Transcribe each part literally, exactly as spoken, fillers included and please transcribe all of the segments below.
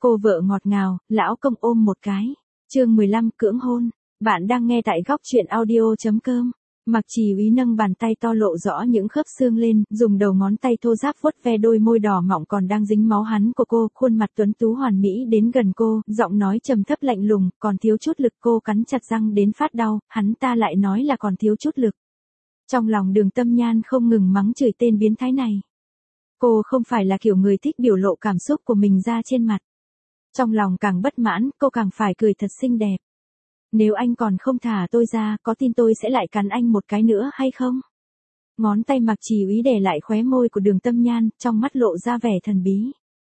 Cô vợ ngọt ngào, lão công ôm một cái. Chương mười lăm cưỡng hôn. Bạn đang nghe tại góc truyện audio chấm com. Mặc Trì Úy nâng bàn tay to lộ rõ những khớp xương lên, dùng đầu ngón tay thô ráp vuốt ve đôi môi đỏ mọng còn đang dính máu hắn của cô, khuôn mặt tuấn tú hoàn mỹ đến gần cô, giọng nói trầm thấp lạnh lùng, còn thiếu chút lực. Cô cắn chặt răng đến phát đau, hắn ta lại nói là còn thiếu chút lực. Trong lòng Đường Tâm Nhan không ngừng mắng chửi tên biến thái này. Cô không phải là kiểu người thích biểu lộ cảm xúc của mình ra trên mặt. Trong lòng càng bất mãn, cô càng phải cười thật xinh đẹp. Nếu anh còn không thả tôi ra, có tin tôi sẽ lại cắn anh một cái nữa hay không? Ngón tay Mặc Trì Úy đè lại khóe môi của Đường Tâm Nhan, trong mắt lộ ra vẻ thần bí.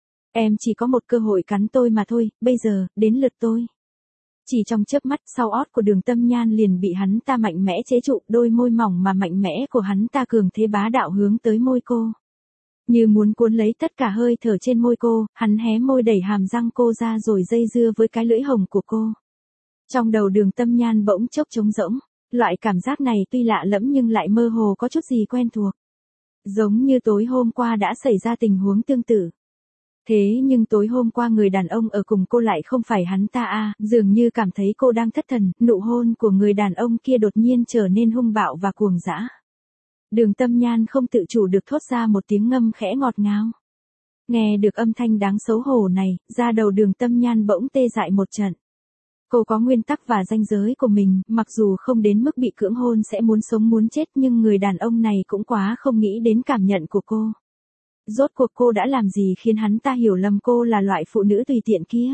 Em chỉ có một cơ hội cắn tôi mà thôi, bây giờ, đến lượt tôi. Chỉ trong chớp mắt, sau ót của Đường Tâm Nhan liền bị hắn ta mạnh mẽ chế trụ, đôi môi mỏng mà mạnh mẽ của hắn ta cường thế bá đạo hướng tới môi cô. Như muốn cuốn lấy tất cả hơi thở trên môi cô, hắn hé môi đẩy hàm răng cô ra rồi dây dưa với cái lưỡi hồng của cô. Trong đầu Đường Tâm Nhan bỗng chốc trống rỗng, loại cảm giác này tuy lạ lẫm nhưng lại mơ hồ có chút gì quen thuộc. Giống như tối hôm qua đã xảy ra tình huống tương tự. Thế nhưng tối hôm qua người đàn ông ở cùng cô lại không phải hắn ta à, dường như cảm thấy cô đang thất thần, nụ hôn của người đàn ông kia đột nhiên trở nên hung bạo và cuồng dã. Đường Tâm Nhan không tự chủ được thốt ra một tiếng ngâm khẽ ngọt ngào. Nghe được âm thanh đáng xấu hổ này, da đầu Đường Tâm Nhan bỗng tê dại một trận. Cô có nguyên tắc và ranh giới của mình, mặc dù không đến mức bị cưỡng hôn sẽ muốn sống muốn chết nhưng người đàn ông này cũng quá không nghĩ đến cảm nhận của cô. Rốt cuộc cô đã làm gì khiến hắn ta hiểu lầm cô là loại phụ nữ tùy tiện kia?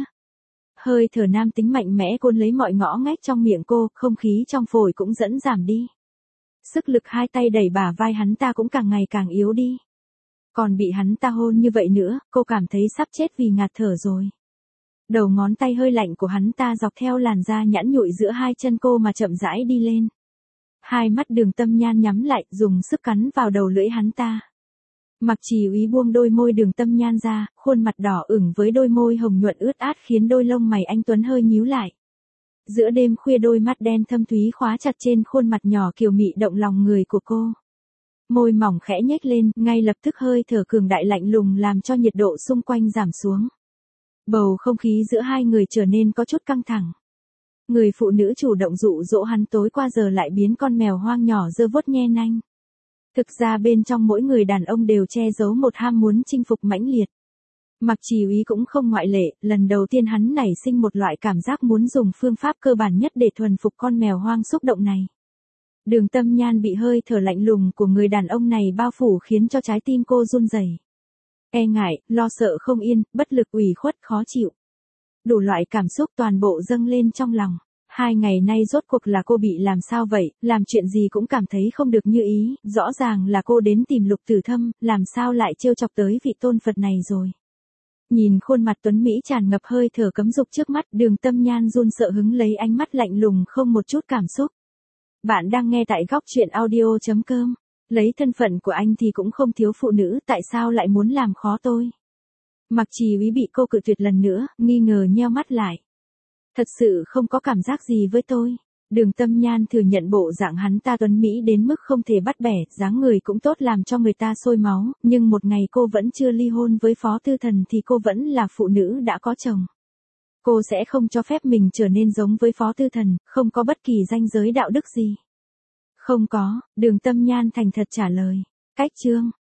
Hơi thở nam tính mạnh mẽ cuốn lấy mọi ngõ ngách trong miệng cô, không khí trong phổi cũng dẫn giảm đi. Sức lực hai tay đẩy bả vai hắn ta cũng càng ngày càng yếu đi. Còn bị hắn ta hôn như vậy nữa, cô cảm thấy sắp chết vì ngạt thở rồi. Đầu ngón tay hơi lạnh của hắn ta dọc theo làn da nhẵn nhụi giữa hai chân cô mà chậm rãi đi lên. Hai mắt Đường Tâm Nhan nhắm lại, dùng sức cắn vào đầu lưỡi hắn ta. Mặc Trì Úy buông đôi môi Đường Tâm Nhan ra, khuôn mặt đỏ ửng với đôi môi hồng nhuận ướt át khiến đôi lông mày anh tuấn hơi nhíu lại. Giữa đêm khuya đôi mắt đen thâm thúy khóa chặt trên khuôn mặt nhỏ kiều mị động lòng người của cô. Môi mỏng khẽ nhếch lên, ngay lập tức hơi thở cường đại lạnh lùng làm cho nhiệt độ xung quanh giảm xuống. Bầu không khí giữa hai người trở nên có chút căng thẳng. Người phụ nữ chủ động dụ dỗ hắn tối qua giờ lại biến con mèo hoang nhỏ giơ vuốt nhe nanh. Thực ra bên trong mỗi người đàn ông đều che giấu một ham muốn chinh phục mãnh liệt. Mặc Trì Úy cũng không ngoại lệ, lần đầu tiên hắn nảy sinh một loại cảm giác muốn dùng phương pháp cơ bản nhất để thuần phục con mèo hoang xúc động này. Đường Tâm Nhan bị hơi thở lạnh lùng của người đàn ông này bao phủ khiến cho trái tim cô run rẩy. E ngại, lo sợ không yên, bất lực ủy khuất khó chịu. Đủ loại cảm xúc toàn bộ dâng lên trong lòng. Hai ngày nay rốt cuộc là cô bị làm sao vậy, làm chuyện gì cũng cảm thấy không được như ý, rõ ràng là cô đến tìm Lục Tử Thâm, làm sao lại trêu chọc tới vị tôn Phật này rồi. Nhìn khuôn mặt tuấn Mỹ tràn ngập hơi thở cấm dục trước mắt, Đường Tâm Nhan run sợ hứng lấy ánh mắt lạnh lùng không một chút cảm xúc. Bạn đang nghe tại góc truyện audio chấm com. Lấy thân phận của anh thì cũng không thiếu phụ nữ, tại sao lại muốn làm khó tôi? Mặc Trì Úy bị cô cự tuyệt lần nữa, nghi ngờ nheo mắt lại. Thật sự không có cảm giác gì với tôi. Đường Tâm Nhan thừa nhận bộ dạng hắn ta tuấn Mỹ đến mức không thể bắt bẻ, dáng người cũng tốt làm cho người ta sôi máu, nhưng một ngày cô vẫn chưa ly hôn với Phó Tư Thần thì cô vẫn là phụ nữ đã có chồng. Cô sẽ không cho phép mình trở nên giống với Phó Tư Thần, không có bất kỳ ranh giới đạo đức gì. Không có, Đường Tâm Nhan thành thật trả lời. Cách chương.